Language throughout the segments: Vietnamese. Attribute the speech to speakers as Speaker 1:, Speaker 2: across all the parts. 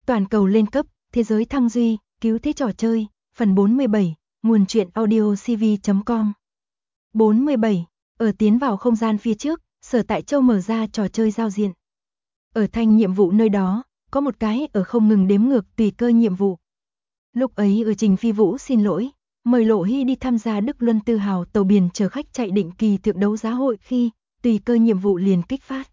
Speaker 1: Toàn cầu lên cấp, thế giới thăng duy, cứu thế trò chơi, phần 47, nguồn truyện audio cv.com. 47. Ở tiến vào không gian phía trước, Sở Tại Châu mở ra trò chơi giao diện. Ở thanh nhiệm vụ nơi đó, có một cái ở không ngừng đếm ngược tùy cơ nhiệm vụ. Lúc ấy ở Trình Phi Vũ xin lỗi, mời Lộ Hy đi tham gia Đức Luân Tư Hào tàu biển chở khách chạy định kỳ thượng đấu giá hội khi tùy cơ nhiệm vụ liền kích phát.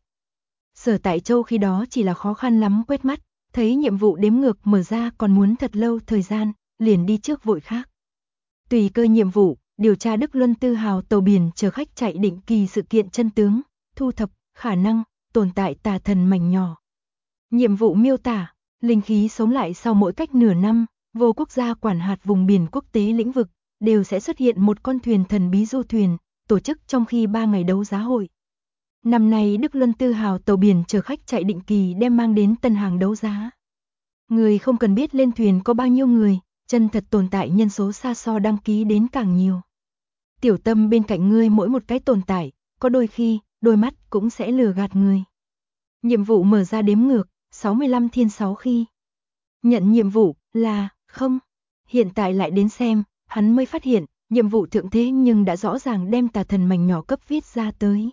Speaker 1: Sở Tại Châu khi đó chỉ là khó khăn lắm quét mắt, thấy nhiệm vụ đếm ngược mở ra còn muốn thật lâu thời gian, liền đi trước vội khác. Tùy cơ nhiệm vụ, điều tra Đức Luân Tư Hào tàu biển chở khách chạy định kỳ sự kiện chân tướng, thu thập, khả năng, tồn tại tà thần mảnh nhỏ. Nhiệm vụ miêu tả, linh khí sống lại sau mỗi cách nửa năm, vô quốc gia quản hạt vùng biển quốc tế lĩnh vực, đều sẽ xuất hiện một con thuyền thần bí du thuyền, tổ chức trong khi 3 ngày đấu giá hội. Năm nay Đức Luân Tư Hào tàu biển chở khách chạy định kỳ đem mang đến tân hàng đấu giá. Người không cần biết lên thuyền có bao nhiêu người, chân thật tồn tại nhân số xa so đăng ký đến càng nhiều. Tiểu Tâm bên cạnh ngươi mỗi một cái tồn tại, có đôi khi, đôi mắt cũng sẽ lừa gạt người. Nhiệm vụ mở ra đếm ngược, 65 thiên 6 khi. Nhận nhiệm vụ là, không. Hiện tại lại đến xem, hắn mới phát hiện, nhiệm vụ thượng thế nhưng đã rõ ràng đem tà thần mảnh nhỏ cấp viết ra tới.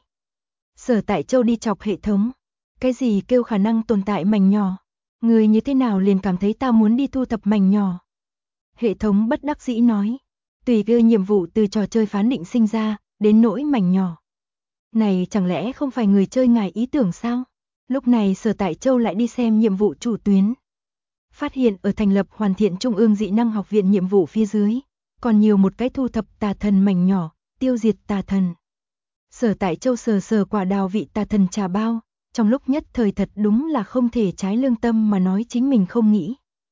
Speaker 1: Sở Tại Châu đi chọc hệ thống. Cái gì kêu khả năng tồn tại mảnh nhỏ? Người như thế nào liền cảm thấy ta muốn đi thu thập mảnh nhỏ? Hệ thống bất đắc dĩ nói. Tùy cơ nhiệm vụ từ trò chơi phán định sinh ra, đến nỗi mảnh nhỏ. Này chẳng lẽ không phải người chơi ngài ý tưởng sao? Lúc này Sở Tại Châu lại đi xem nhiệm vụ chủ tuyến. Phát hiện ở thành lập hoàn thiện Trung ương dị năng học viện nhiệm vụ phía dưới, còn nhiều một cái thu thập tà thần mảnh nhỏ, tiêu diệt tà thần. Sở Tại Châu sờ sờ quả đào vị tà thần trà bao, trong lúc nhất thời thật đúng là không thể trái lương tâm mà nói chính mình không nghĩ.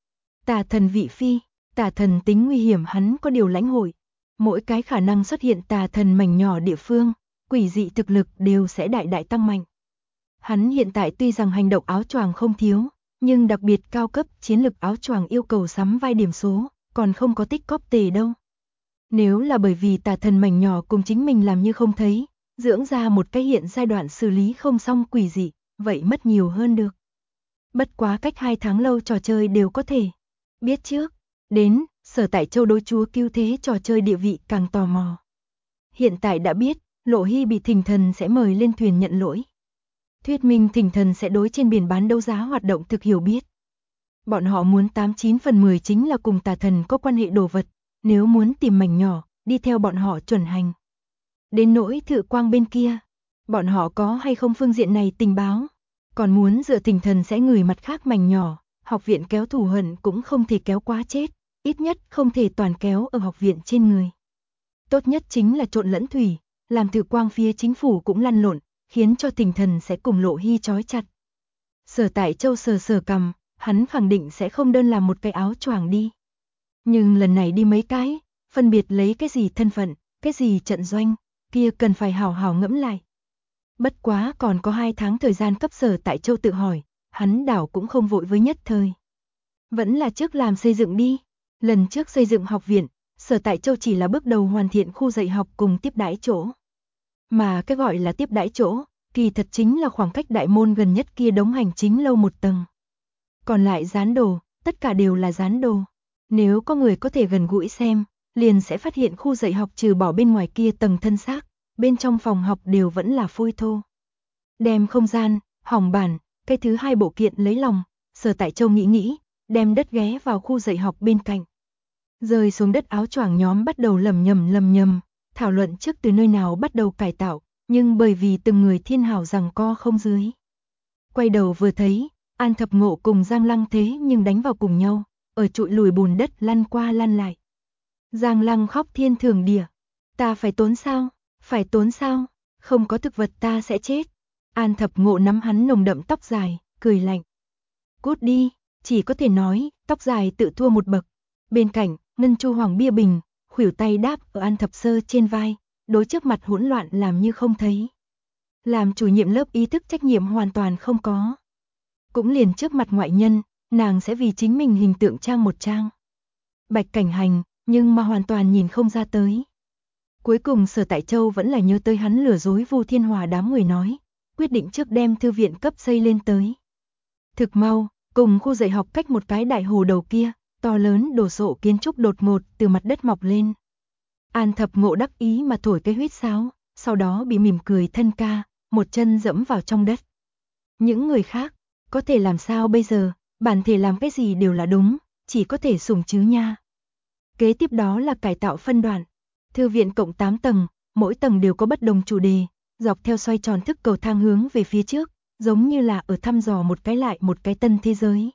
Speaker 1: Tà thần vị phi, tà thần tính nguy hiểm hắn có điều lãnh hội. Mỗi cái khả năng xuất hiện tà thần mảnh nhỏ địa phương, quỷ dị thực lực đều sẽ đại đại tăng mạnh. Hắn hiện tại tuy rằng hành động áo choàng không thiếu, nhưng đặc biệt cao cấp chiến lực áo choàng yêu cầu sắm vai điểm số, còn không có tích cóp tề đâu. Nếu là bởi vì tà thần mảnh nhỏ cùng chính mình làm như không thấy, dưỡng ra một cái hiện giai đoạn xử lý không xong quỷ dị, vậy mất nhiều hơn được. Bất quá cách 2 tháng lâu trò chơi đều có thể biết trước. Đến, Sở Tại Châu đối chúa cứu thế trò chơi địa vị càng tò mò. Hiện tại đã biết, Lộ Hy bị thỉnh thần sẽ mời lên thuyền nhận lỗi. Thuyết minh thỉnh thần sẽ đối trên biển bán đấu giá hoạt động thực hiểu biết. Bọn họ muốn 89 phần 10 chính là cùng tà thần có quan hệ đồ vật, nếu muốn tìm mảnh nhỏ, đi theo bọn họ chuẩn hành. Đến nỗi Thự Quang bên kia, bọn họ có hay không phương diện này tình báo, còn muốn dựa thỉnh thần sẽ ngửi mặt khác mảnh nhỏ, học viện kéo thù hận cũng không thể kéo quá chết, ít nhất không thể toàn kéo ở học viện trên người. Tốt nhất chính là trộn lẫn thủy, làm Thự Quang phía chính phủ cũng lăn lộn, khiến cho thỉnh thần sẽ cùng Lộ Hy trói chặt. Sở Tại Châu sờ sờ cằm, hắn khẳng định sẽ không đơn làm một cái áo choàng đi. Nhưng lần này đi mấy cái, phân biệt lấy cái gì thân phận, cái gì trận doanh, kia cần phải hào hào ngẫm lại. Bất quá còn có 2 tháng thời gian cấp Sở Tại Châu tự hỏi, hắn đảo cũng không vội với nhất thời. Vẫn là trước làm xây dựng đi. Lần trước xây dựng học viện, Sở Tại Châu chỉ là bước đầu hoàn thiện khu dạy học cùng tiếp đãi chỗ. Mà cái gọi là tiếp đãi chỗ, kỳ thật chính là khoảng cách đại môn gần nhất kia đống hành chính lâu 1 tầng. Còn lại dán đồ, tất cả đều là dán đồ. Nếu có người có thể gần gũi xem, liền sẽ phát hiện khu dạy học trừ bỏ bên ngoài kia tầng thân xác, bên trong phòng học đều vẫn là phôi thô. Đem không gian, hỏng bản, cái thứ 2 bộ kiện lấy lòng, Sở Tại Châu nghĩ, đem đất ghé vào khu dạy học bên cạnh. Rơi xuống đất áo choàng nhóm bắt đầu lầm nhầm, thảo luận trước từ nơi nào bắt đầu cải tạo, nhưng bởi vì từng người thiên hào rằng co không dưới. Quay đầu vừa thấy, An Thập Ngộ cùng Giang Lăng thế nhưng đánh vào cùng nhau, ở trụi lùi bùn đất lăn qua lăn lại. Giang Lăng khóc thiên thường địa. Ta phải tốn sao? Phải tốn sao? Không có thực vật ta sẽ chết. An Thập Ngộ nắm hắn nồng đậm tóc dài, cười lạnh. Cút đi, chỉ có thể nói, tóc dài tự thua một bậc. Bên cạnh, Ngân Chu Hoàng bia bình, khuỷu tay đáp ở An Thập Sơ trên vai, đối trước mặt hỗn loạn làm như không thấy. Làm chủ nhiệm lớp ý thức trách nhiệm hoàn toàn không có. Cũng liền trước mặt ngoại nhân, nàng sẽ vì chính mình hình tượng trang một trang. Bạch Cảnh Hành, nhưng mà hoàn toàn nhìn không ra tới. Cuối cùng Sở Tại Châu vẫn là nhớ tới hắn lừa dối Vu Thiên Hòa đám người nói, quyết định trước đem thư viện cấp xây lên tới. Thực mau, Cùng khu dạy học cách một cái đại hồ đầu kia, to lớn đồ sộ kiến trúc đột ngột từ mặt đất mọc lên. An Thập Ngộ đắc ý mà thổi cái huýt sáo, sau đó bị mỉm cười thân ca, một chân dẫm vào trong đất. Những người khác, có thể làm sao bây giờ, bản thể làm cái gì đều là đúng, chỉ có thể sủng chứ nha. Kế tiếp đó là cải tạo phân đoạn. Thư viện cộng 8 tầng, mỗi tầng đều có bất đồng chủ đề, dọc theo xoay tròn thức cầu thang hướng về phía trước, giống như là ở thăm dò một cái lại một cái tân thế giới.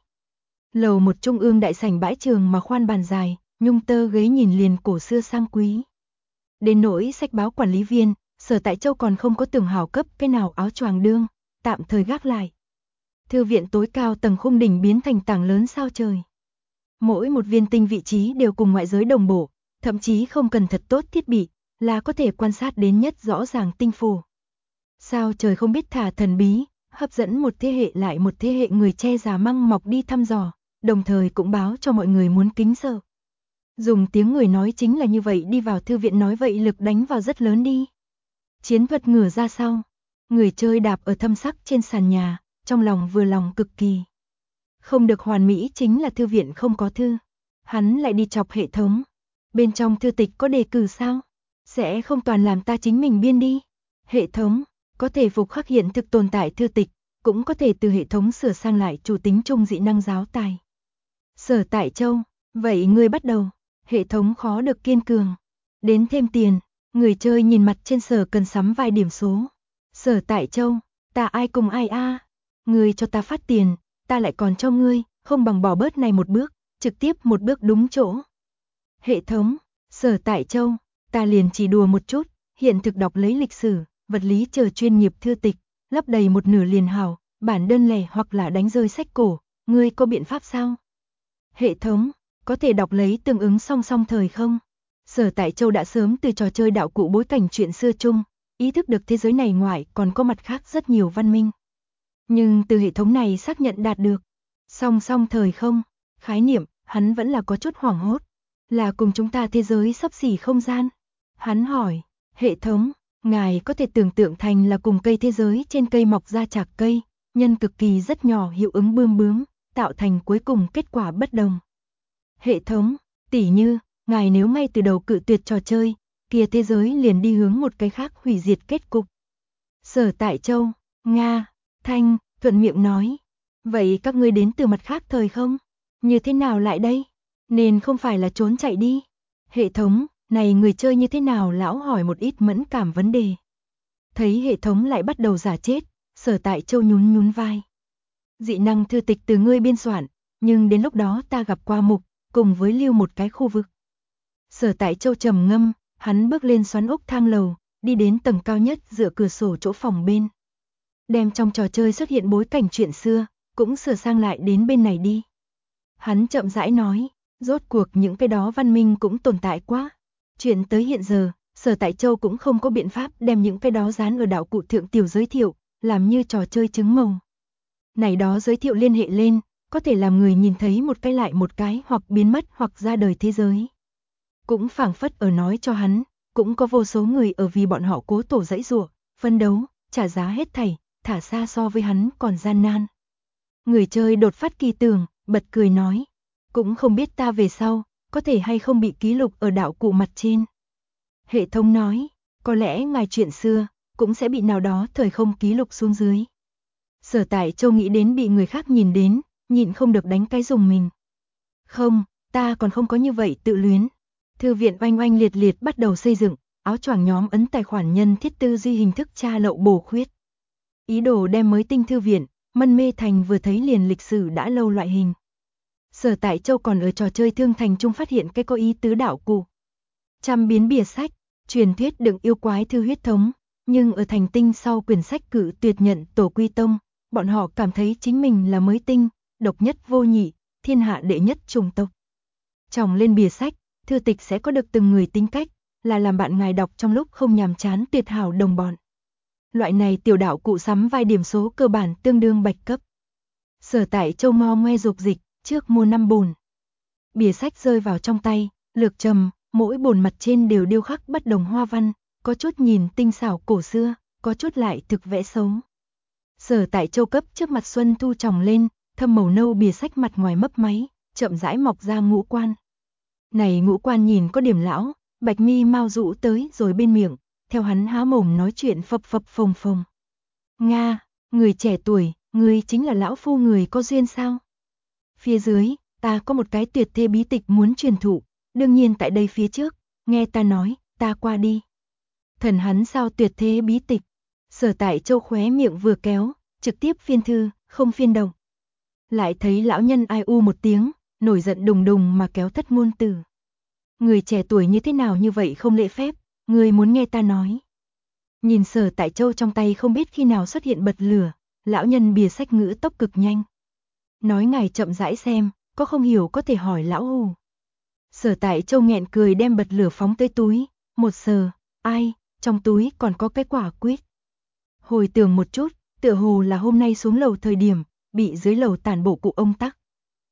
Speaker 1: Lầu một trung ương đại sảnh bãi trường mà khoan bàn dài, nhung tơ ghế nhìn liền cổ xưa sang quý. Đến nỗi sách báo quản lý viên, Sở Tại Châu còn không có tưởng hảo cấp cái nào áo choàng đương, tạm thời gác lại. Thư viện tối cao tầng khung đỉnh biến thành tảng lớn sao trời. Mỗi một viên tinh vị trí đều cùng ngoại giới đồng bộ, thậm chí không cần thật tốt thiết bị, là có thể quan sát đến nhất rõ ràng tinh phù. Sao trời không biết thả thần bí, hấp dẫn một thế hệ lại một thế hệ người che già măng mọc đi thăm dò, đồng thời cũng báo cho mọi người muốn kính sợ. Dùng tiếng người nói chính là như vậy, đi vào thư viện nói vậy lực đánh vào rất lớn đi. Chiến thuật ngửa ra sau, người chơi đạp ở thâm sắc trên sàn nhà, trong lòng vừa lòng cực kỳ. Không được hoàn mỹ chính là thư viện không có thư. Hắn lại đi chọc hệ thống. Bên trong thư tịch có đề cử sao? Sẽ không toàn làm ta chính mình biên đi. Hệ thống, có thể phục khắc hiện thực tồn tại thư tịch, cũng có thể từ hệ thống sửa sang lại chủ tính chung dị năng giáo tài. Sở Tại Châu, vậy ngươi bắt đầu. Hệ thống khó được kiên cường. Đến thêm tiền, người chơi nhìn mặt trên sở cần sắm vài điểm số. Sở Tại Châu, ta ai cùng ai a? Ngươi cho ta phát tiền, ta lại còn cho ngươi, không bằng bỏ bớt này một bước, trực tiếp một bước đúng chỗ. Hệ thống, Sở Tại Châu, ta liền chỉ đùa một chút, hiện thực đọc lấy lịch sử, vật lý chờ chuyên nghiệp thư tịch, lấp đầy một nửa liền hảo, bản đơn lẻ hoặc là đánh rơi sách cổ, ngươi có biện pháp sao? Hệ thống, có thể đọc lấy tương ứng song song thời không? Sở Tại Châu đã sớm từ trò chơi đạo cụ bối cảnh chuyện xưa chung, ý thức được thế giới này ngoài còn có mặt khác rất nhiều văn minh. Nhưng từ hệ thống này xác nhận đạt được song song thời không, khái niệm, hắn vẫn là có chút hoảng hốt. Là cùng chúng ta thế giới sắp xỉ không gian. Hắn hỏi, hệ thống, ngài có thể tưởng tượng thành là cùng cây thế giới trên cây mọc ra chạc cây, nhân cực kỳ rất nhỏ hiệu ứng bươm bướm, tạo thành cuối cùng kết quả bất đồng. Hệ thống, tỉ như, ngài nếu ngay từ đầu cự tuyệt trò chơi, kia thế giới liền đi hướng một cái khác hủy diệt kết cục. Sở Tại Châu, Nga, Thanh, thuận miệng nói. Vậy các ngươi đến từ mặt khác thời không? Như thế nào lại đây? Nên không phải là trốn chạy đi. Hệ thống, này người chơi như thế nào lão hỏi một ít mẫn cảm vấn đề. Thấy hệ thống lại bắt đầu giả chết, Sở Tại Châu nhún nhún vai. Dị năng thư tịch từ ngươi biên soạn, nhưng đến lúc đó ta gặp qua mục, cùng với lưu một cái khu vực. Sở Tại Châu trầm ngâm, hắn bước lên xoắn ốc thang lầu, đi đến tầng cao nhất dựa cửa sổ chỗ phòng bên. Đem trong trò chơi xuất hiện bối cảnh chuyện xưa, cũng sửa sang lại đến bên này đi. Hắn chậm rãi nói, rốt cuộc những cái đó văn minh cũng tồn tại quá. Chuyện tới hiện giờ, Sở Tại Châu cũng không có biện pháp đem những cái đó dán ở đạo cụ thượng tiểu giới thiệu, làm như trò chơi trứng màu. Này đó giới thiệu liên hệ lên, có thể làm người nhìn thấy một cái lại một cái hoặc biến mất hoặc ra đời thế giới. Cũng phảng phất ở nói cho hắn, cũng có vô số người ở vì bọn họ cố tổ dãy giụa, phân đấu, trả giá hết thảy, thả xa so với hắn còn gian nan. Người chơi đột phát kỳ tưởng, bật cười nói, cũng không biết ta về sau, có thể hay không bị ký lục ở đạo cụ mặt trên. Hệ thống nói, có lẽ ngài chuyện xưa, cũng sẽ bị nào đó thời không ký lục xuống dưới. Sở Tại Châu nghĩ đến bị người khác nhìn đến, nhịn không được đánh cái dùng mình. Không, ta còn không có như vậy tự luyến. Thư viện oanh oanh liệt liệt bắt đầu xây dựng, áo choàng nhóm ấn tài khoản nhân thiết tư duy hình thức tra lậu bổ khuyết. Ý đồ đem mới tinh thư viện, Mân Mê Thành vừa thấy liền lịch sử đã lâu loại hình. Sở Tại Châu còn ở trò chơi Thương Thành Trung phát hiện cái có ý tứ đạo cụ. Trăm biến bìa sách, truyền thuyết đựng yêu quái thư huyết thống, nhưng ở thành tinh sau quyển sách cử tuyệt nhận tổ quy tông, bọn họ cảm thấy chính mình là mới tinh, độc nhất vô nhị, thiên hạ đệ nhất chủng tộc. Tròng lên bìa sách, thư tịch sẽ có được từng người tính cách, là làm bạn ngài đọc trong lúc không nhàm chán tuyệt hảo đồng bọn. Loại này tiểu đạo cụ sắm vai điểm số cơ bản tương đương bạch cấp. Sở Tại Châu mo ngoe dục dịch, trước mua 5 bồn. Bìa sách rơi vào trong tay, lược trầm, mỗi bồn mặt trên đều điêu khắc bất đồng hoa văn, có chút nhìn tinh xảo cổ xưa, có chút lại thực vẽ xấu. Sở Tại Châu cấp trước mặt Xuân Thu tròng lên, thâm màu nâu bìa sách mặt ngoài mấp máy, chậm rãi mọc ra ngũ quan. Này ngũ quan nhìn có điểm lão, bạch mi mau rũ tới rồi bên miệng, theo hắn há mồm nói chuyện phập phập phồng phồng. Nga, người trẻ tuổi, người chính là lão phu người có duyên sao? Phía dưới, ta có một cái tuyệt thế bí tịch muốn truyền thụ, đương nhiên tại đây phía trước, nghe ta nói, ta qua đi. Thần hắn sao tuyệt thế bí tịch? Sở Tại Châu khóe miệng vừa kéo, trực tiếp phiên thư, không phiên động. Lại thấy lão nhân ai u một tiếng, nổi giận đùng đùng mà kéo thất ngôn từ. Người trẻ tuổi như thế nào như vậy không lễ phép, người muốn nghe ta nói. Nhìn Sở Tại Châu trong tay không biết khi nào xuất hiện bật lửa, lão nhân bìa sách ngữ tốc cực nhanh. Nói ngài chậm rãi xem, có không hiểu có thể hỏi lão hù. Sở Tại Châu nghẹn cười đem bật lửa phóng tới túi, một sờ, ai, trong túi còn có cái quả quýt. Hồi tưởng một chút, tựa hồ là hôm nay xuống lầu thời điểm, bị dưới lầu tản bộ cụ ông tắc.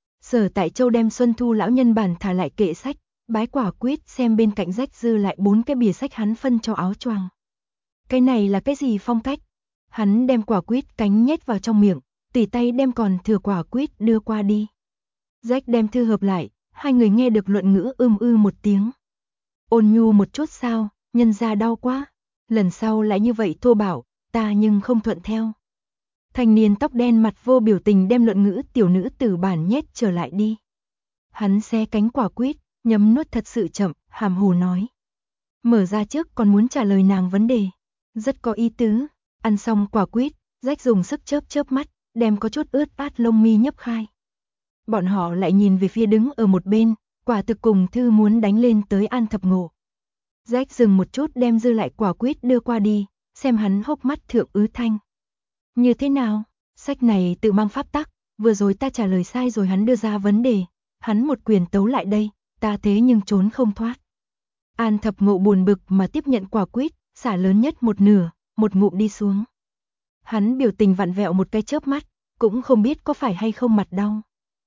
Speaker 1: Sở Tại Châu đem Xuân Thu lão nhân bản thả lại kệ sách, bái quả quýt xem bên cạnh rách dư lại 4 cái bìa sách hắn phân cho áo choàng. Cái này là cái gì phong cách? Hắn đem quả quýt cánh nhét vào trong miệng, tỉ tay đem còn thừa quả quýt đưa qua đi. Jack đem thư hợp lại, hai người nghe được luận ngữ một tiếng. Ôn nhu một chút sao, nhân ra đau quá. Lần sau lại như vậy thô bảo, ta nhưng không thuận theo. Thanh niên tóc đen mặt vô biểu tình đem luận ngữ tiểu nữ tử bản nhét trở lại đi. Hắn xé cánh quả quýt, nhấm nuốt thật sự chậm, hàm hồ nói. Mở ra trước còn muốn trả lời nàng vấn đề. Rất có ý tứ, ăn xong quả quýt, Jack dùng sức chớp chớp mắt, đem có chút ướt át lông mi nhấp khai. Bọn họ lại nhìn về phía đứng ở một bên, quả thực cùng thư muốn đánh lên tới An Thập Ngộ. Jack dừng một chút đem dư lại quả quýt đưa qua đi, xem hắn hốc mắt thượng ứ thanh. Như thế nào? Sách này tự mang pháp tắc, vừa rồi ta trả lời sai rồi hắn đưa ra vấn đề, hắn một quyền tấu lại đây, ta thế nhưng trốn không thoát. An Thập Ngộ buồn bực mà tiếp nhận quả quýt, xả lớn nhất một nửa, một ngụm đi xuống. Hắn biểu tình vặn vẹo một cái chớp mắt, cũng không biết có phải hay không mặt đau.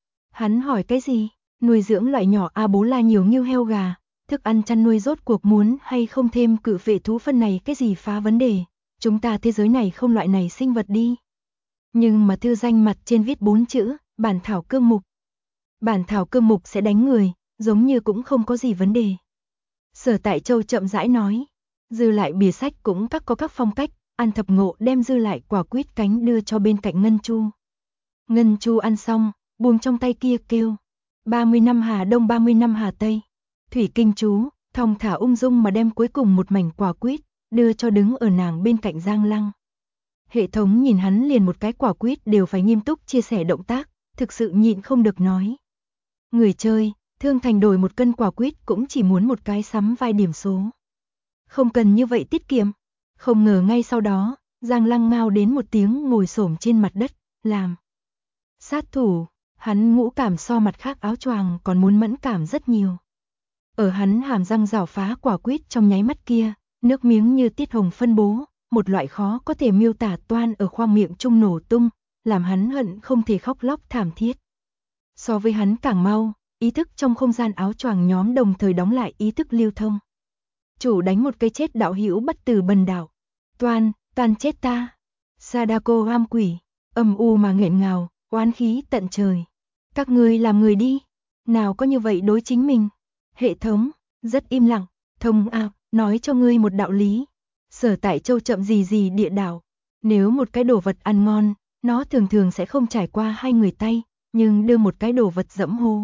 Speaker 1: Hắn hỏi cái gì? Nuôi dưỡng loại nhỏ bố la nhiều như heo gà, thức ăn chăn nuôi rốt cuộc muốn hay không thêm cự phệ thú phân này cái gì phá vấn đề, chúng ta thế giới này không loại này sinh vật đi. Nhưng mà thư danh mặt trên viết 4 chữ, bản thảo cương mục. Bản thảo cương mục sẽ đánh người, giống như cũng không có gì vấn đề. Sở Tại Châu chậm rãi nói, dư lại bìa sách cũng có các phong cách, An Thập Ngộ đem dư lại quả quýt cánh đưa cho bên cạnh Ngân Chu. Ngân Chu ăn xong, buông trong tay kia kêu, 30 năm Hà Đông 30 năm Hà Tây. Thủy Kinh chú, thong thả ung dung mà đem cuối cùng một mảnh quả quýt, đưa cho đứng ở nàng bên cạnh Giang Lăng. Hệ thống nhìn hắn liền một cái quả quýt đều phải nghiêm túc chia sẻ động tác, thực sự nhịn không được nói. Người chơi, Thương Thành đổi một cân quả quýt cũng chỉ muốn một cái sắm vai điểm số. Không cần như vậy tiết kiệm. Không ngờ ngay sau đó, Giang Lăng ngao đến một tiếng ngồi xổm trên mặt đất, làm sát thủ, hắn ngũ cảm so mặt khác áo choàng còn muốn mẫn cảm rất nhiều. Ở hắn hàm răng rảo phá quả quýt trong nháy mắt kia, nước miếng như tiết hồng phân bố, một loại khó có thể miêu tả toan ở khoang miệng trung nổ tung, làm hắn hận không thể khóc lóc thảm thiết. So với hắn càng mau, ý thức trong không gian áo choàng nhóm đồng thời đóng lại ý thức lưu thông. Chủ đánh một cái chết đạo hữu bất tử bần đạo. Toàn chết ta. Sadako ham quỷ, âm u mà nghẹn ngào, oán khí tận trời. Các ngươi làm người đi, nào có như vậy đối chính mình. Hệ thống, rất im lặng, thông nói cho ngươi một đạo lý. Sở Tại Châu chậm gì địa đạo. Nếu một cái đồ vật ăn ngon, nó thường thường sẽ không trải qua hai người tay, nhưng đưa một cái đồ vật dẫm hố.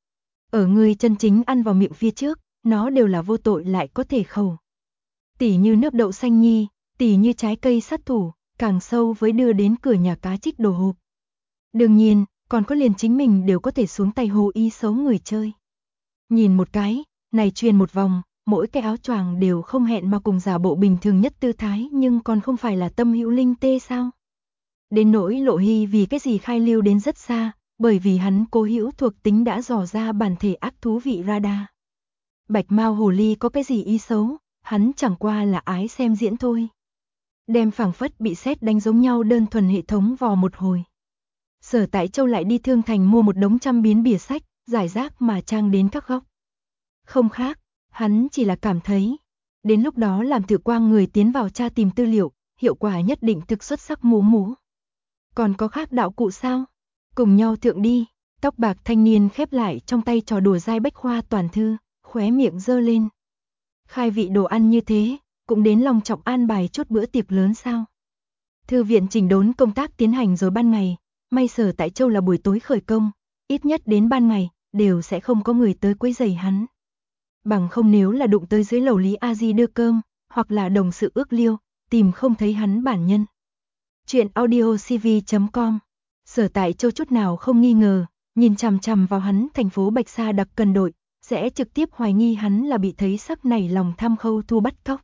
Speaker 1: Ở người chân chính ăn vào miệng phía trước, nó đều là vô tội lại có thể khẩu. Tỉ như nước đậu xanh nhi, tỉ như trái cây sát thủ, càng sâu với đưa đến cửa nhà cá trích đồ hộp. Đương nhiên, còn có liền chính mình đều có thể xuống tay hồ y xấu người chơi. Nhìn một cái, này truyền một vòng, mỗi cái áo choàng đều không hẹn mà cùng giả bộ bình thường nhất tư thái nhưng còn không phải là tâm hữu linh tê sao. Đến nỗi Lộ Hy vì cái gì khai lưu đến rất xa, bởi vì hắn cố hữu thuộc tính đã dò ra bản thể ác thú vị radar. Bạch Mao hồ ly có cái gì ý xấu, hắn chẳng qua là ái xem diễn thôi. Đem phảng phất bị sét đánh giống nhau đơn thuần hệ thống vò một hồi. Sở Tại Châu lại đi Thương Thành mua một đống trăm biến bìa sách, giải rác mà trang đến các góc. Không khác, hắn chỉ là cảm thấy, đến lúc đó làm Tự Quang người tiến vào tra tìm tư liệu, hiệu quả nhất định thực xuất sắc mú. Còn có khác đạo cụ sao? Cùng nhau thượng đi. Tóc bạc thanh niên khép lại trong tay trò đùa dai bách khoa toàn thư, khóe miệng giơ lên. Khai vị đồ ăn như thế, cũng đến long trọng an bài chút bữa tiệc lớn sao? Thư viện chỉnh đốn công tác tiến hành rồi ban ngày, may Sở Tại Châu là buổi tối khởi công, ít nhất đến ban ngày, đều sẽ không có người tới quấy rầy hắn. Bằng không nếu là đụng tới dưới lầu Lý A Di đưa cơm, hoặc là đồng sự ước liêu, tìm không thấy hắn bản nhân. Chuyện audiocv.com. Sở Tại Châu chút nào không nghi ngờ, nhìn chằm chằm vào hắn thành phố Bạch Sa đặc cần đội, sẽ trực tiếp hoài nghi hắn là bị thấy sắc nảy lòng tham Khâu Thu bắt cóc.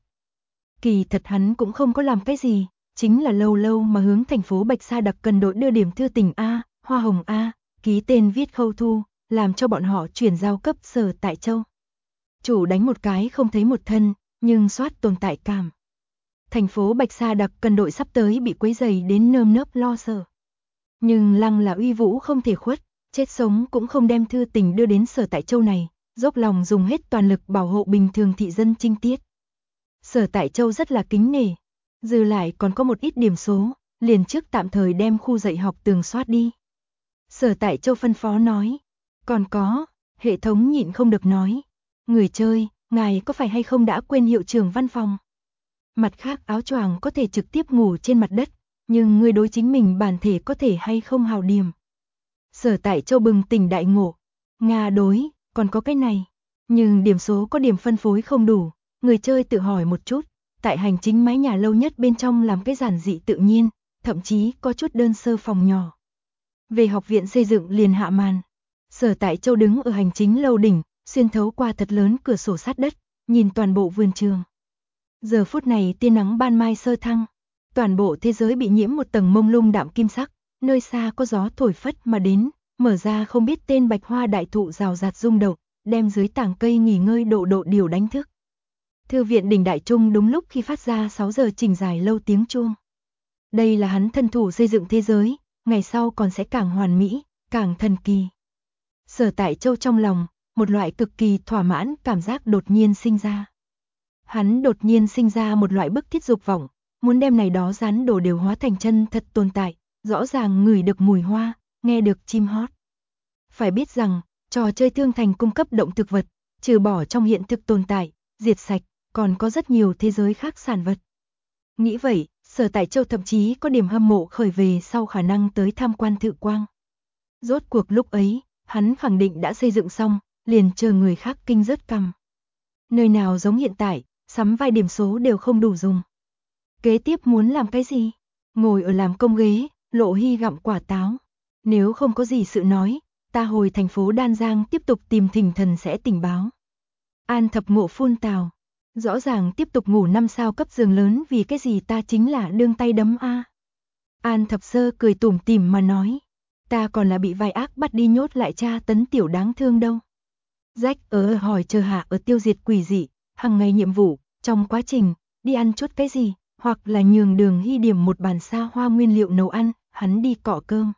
Speaker 1: Kỳ thật hắn cũng không có làm cái gì, chính là lâu lâu mà hướng thành phố Bạch Sa đặc cần đội đưa điểm thư tình A, hoa hồng A, ký tên viết Khâu Thu, làm cho bọn họ chuyển giao cấp Sở Tại Châu. Chủ đánh một cái không thấy một thân, nhưng soát tồn tại cảm. Thành phố Bạch Sa đặc cần đội sắp tới bị quấy rầy đến nơm nớp lo sợ. Nhưng Lăng là uy vũ không thể khuất, chết sống cũng không đem thư tình đưa đến Sở Tại Châu này, dốc lòng dùng hết toàn lực bảo hộ bình thường thị dân trinh tiết. Sở Tại Châu rất là kính nể, dư lại còn có một ít điểm số, liền trước tạm thời đem khu dạy học tường soát đi. Sở Tại Châu phân phó nói, còn có, hệ thống nhịn không được nói, người chơi, ngài có phải hay không đã quên hiệu trưởng văn phòng? Mặt khác áo choàng có thể trực tiếp ngủ trên mặt đất, nhưng người đối chính mình bản thể có thể hay không hào điểm. Sở Tại Châu bừng tỉnh đại ngộ, Nga đối, còn có cái này, nhưng điểm số có điểm phân phối không đủ, người chơi tự hỏi một chút, tại hành chính mái nhà lâu nhất bên trong làm cái giản dị tự nhiên, thậm chí có chút đơn sơ phòng nhỏ. Về học viện xây dựng liền hạ màn, Sở Tại Châu đứng ở hành chính lâu đỉnh, xuyên thấu qua thật lớn cửa sổ sát đất, nhìn toàn bộ vườn trường. Giờ phút này tia nắng ban mai sơ thăng, toàn bộ thế giới bị nhiễm một tầng mông lung đạm kim sắc, nơi xa có gió thổi phất mà đến, mở ra không biết tên bạch hoa đại thụ rào rạt rung động, đem dưới tảng cây nghỉ ngơi độ điều đánh thức. Thư viện đỉnh đại trung đúng lúc khi phát ra 6 giờ trình dài lâu tiếng chuông. Đây là hắn thân thủ xây dựng thế giới, ngày sau còn sẽ càng hoàn mỹ, càng thần kỳ. Sở Tại Châu trong lòng, một loại cực kỳ thỏa mãn cảm giác đột nhiên sinh ra. Hắn đột nhiên sinh ra một loại bức thiết dục vọng, muốn đem này đó rán đồ đều hóa thành chân thật tồn tại, rõ ràng ngửi được mùi hoa, nghe được chim hót. Phải biết rằng, trò chơi thương thành cung cấp động thực vật, trừ bỏ trong hiện thực tồn tại, diệt sạch, còn có rất nhiều thế giới khác sản vật. Nghĩ vậy, Sở Tại Châu thậm chí có điểm hâm mộ khởi về sau khả năng tới tham quan thự quang. Rốt cuộc lúc ấy, hắn khẳng định đã xây dựng xong, liền chờ người khác kinh rớt cằm. Nơi nào giống hiện tại, sắm vai điểm số đều không đủ dùng. Kế tiếp muốn làm cái gì? Ngồi ở làm công ghế, Lộ Hy gặm quả táo. Nếu không có gì sự nói, ta hồi thành phố Đan Giang tiếp tục tìm Thỉnh Thần sẽ tình báo. An Thập Ngộ phun tào. Rõ ràng tiếp tục ngủ 5 sao cấp giường lớn vì cái gì ta chính là đương tay đấm a. An Thập Sơ cười tủm tỉm mà nói. Ta còn là bị vai ác bắt đi nhốt lại tra tấn tiểu đáng thương đâu. Rách ở hỏi chờ hạ ở tiêu diệt quỷ dị, hàng ngày nhiệm vụ, trong quá trình, đi ăn chút cái gì, hoặc là nhường Đường Hy điểm một bàn xa hoa nguyên liệu nấu ăn, hắn đi cọ cơm.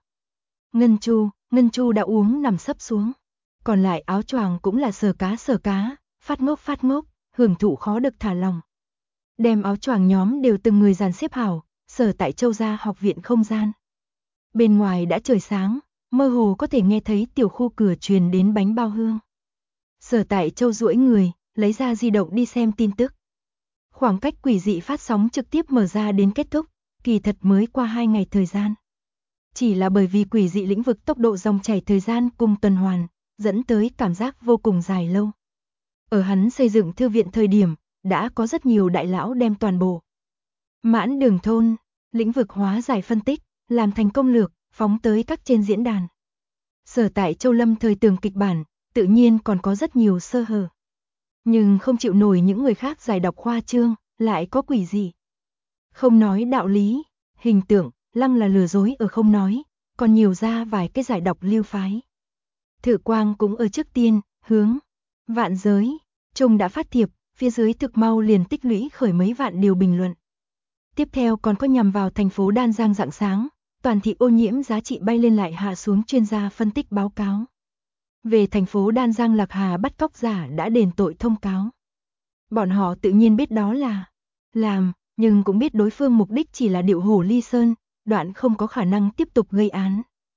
Speaker 1: Ngân Chu đã uống nằm sấp xuống. Còn lại áo choàng cũng là sờ cá, phát ngốc, hưởng thụ khó được thả lòng. Đem áo choàng nhóm đều từng người dàn xếp hảo, Sở Tại Châu ra học viện không gian. Bên ngoài đã trời sáng, mơ hồ có thể nghe thấy tiểu khu cửa truyền đến bánh bao hương. Sở Tại Châu duỗi người, lấy ra di động đi xem tin tức. Khoảng cách quỷ dị phát sóng trực tiếp mở ra đến kết thúc, kỳ thật mới qua 2 ngày thời gian. Chỉ là bởi vì quỷ dị lĩnh vực tốc độ dòng chảy thời gian cùng tuần hoàn, dẫn tới cảm giác vô cùng dài lâu. Ở hắn xây dựng thư viện thời điểm, đã có rất nhiều đại lão đem toàn bộ Mãn Đường thôn, lĩnh vực hóa giải phân tích, làm thành công lược, phóng tới các trên diễn đàn. Sở Tại Châu lâm thời tường kịch bản, tự nhiên còn có rất nhiều sơ hở. Nhưng không chịu nổi những người khác giải đọc khoa trương, lại có quỷ gì. Không nói đạo lý, hình tượng, Lăng là lừa dối ở không nói, còn nhiều ra vài cái giải đọc lưu phái. Thử Quang cũng ở trước tiên, hướng Vạn Giới, Trung đã phát thiệp, phía dưới thực mau liền tích lũy khởi mấy vạn điều bình luận. Tiếp theo còn có nhằm vào thành phố Đan Giang rạng sáng, toàn thị ô nhiễm giá trị bay lên lại hạ xuống chuyên gia phân tích báo cáo. Về thành phố Đan Giang Lạc Hà bắt cóc giả đã đền tội thông cáo. Bọn họ tự nhiên biết đó là làm, nhưng cũng biết đối phương mục đích chỉ là điệu hổ ly sơn, đoạn không có khả năng tiếp tục gây án.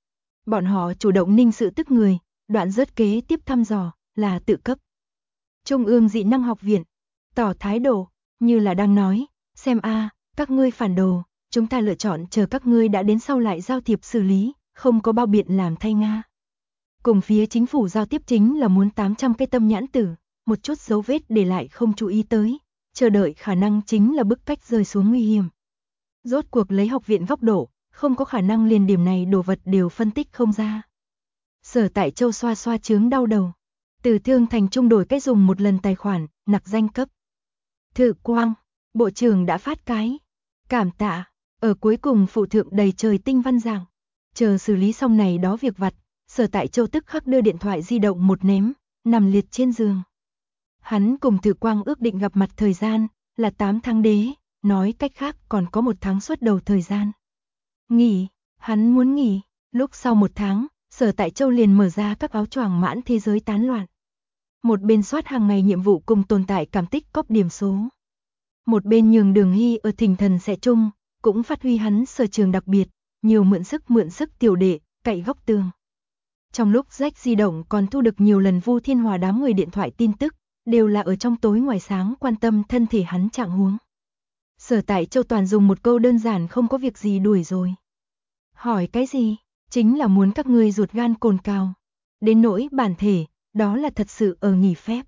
Speaker 1: Bọn họ chủ động ninh sự tức người, đoạn rớt kế tiếp thăm dò, là tự cấp. Trung ương dị năng học viện, tỏ thái độ, như là đang nói, xem các ngươi phản đồ, chúng ta lựa chọn chờ các ngươi đã đến sau lại giao thiệp xử lý, không có bao biện làm thay Nga. Cùng phía chính phủ giao tiếp chính là muốn 800 cái tâm nhãn tử, một chút dấu vết để lại không chú ý tới, chờ đợi khả năng chính là bức cách rơi xuống nguy hiểm. Rốt cuộc lấy học viện góc độ, không có khả năng liền điểm này đồ vật đều phân tích không ra. Sở Tại Châu xoa xoa chướng đau đầu. Từ Thương Thành Trung đổi cách dùng một lần tài khoản, nặc danh cấp. Thự Quang, Bộ trưởng đã phát cái. Cảm tạ, ở cuối cùng phụ thượng đầy trời tinh văn giảng. Chờ xử lý xong này đó việc vặt, Sở Tại Châu tức khắc đưa điện thoại di động một ném, nằm liệt trên giường. Hắn cùng Thự Quang ước định gặp mặt thời gian, là 8 tháng đế, nói cách khác còn có 1 tháng suốt đầu thời gian. Nghỉ, hắn muốn nghỉ, lúc sau 1 tháng, Sở Tại Châu liền mở ra các áo choàng mãn thế giới tán loạn. Một bên soát hàng ngày nhiệm vụ cùng tồn tại cảm tích cóp điểm số. Một bên nhường Đường Hy ở Thỉnh Thần sẽ chung, cũng phát huy hắn sở trường đặc biệt, nhiều mượn sức tiểu đệ, cậy góc tường. Trong lúc rách di động còn thu được nhiều lần Vu Thiên Hòa đám người điện thoại tin tức, đều là ở trong tối ngoài sáng quan tâm thân thể hắn trạng huống. Sở Tại Châu toàn dùng một câu đơn giản không có việc gì đuổi rồi. Hỏi cái gì? Chính là muốn các ngươi ruột gan cồn cào. Đến nỗi bản thể, đó là thật sự ở nghỉ phép.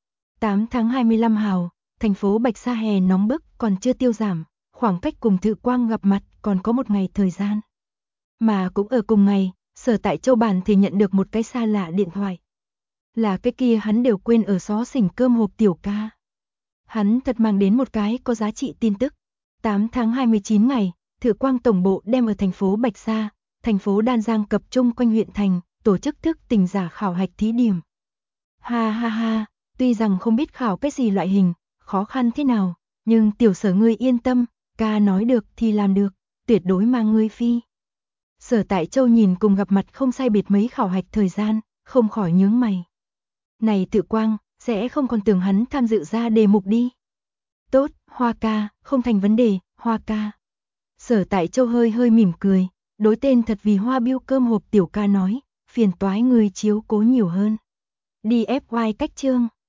Speaker 1: 8 tháng 25 hào, thành phố Bạch Sa hè nóng bức còn chưa tiêu giảm, khoảng cách cùng Thự Quang gặp mặt còn có 1 ngày thời gian. Mà cũng ở cùng ngày, Sở Tại Châu bản thì nhận được một cái xa lạ điện thoại. Là cái kia hắn đều quên ở xó xỉnh cơm hộp tiểu ca. Hắn thật mang đến một cái có giá trị tin tức. 8 tháng 29 ngày, Thự Quang tổng bộ đem ở thành phố Bạch Sa, thành phố Đan Giang cập trung quanh huyện thành, tổ chức thức tỉnh giả khảo hạch thí điểm. Ha ha ha, tuy rằng không biết khảo cái gì loại hình, khó khăn thế nào, nhưng tiểu Sở ngươi yên tâm, ca nói được thì làm được, tuyệt đối mang ngươi phi. Sở Tại Châu nhìn cùng gặp mặt không sai biệt mấy khảo hạch thời gian, không khỏi nhướng mày. Này Thự Quang, sẽ không còn tưởng hắn tham dự ra đề mục đi. Tốt, Hoa ca, không thành vấn đề, Hoa ca. Sở Tại Châu hơi mỉm cười, đối tên thật vì Hoa Biêu cơm hộp tiểu ca nói, phiền toái người chiếu cố nhiều hơn. Đi FY cách chương.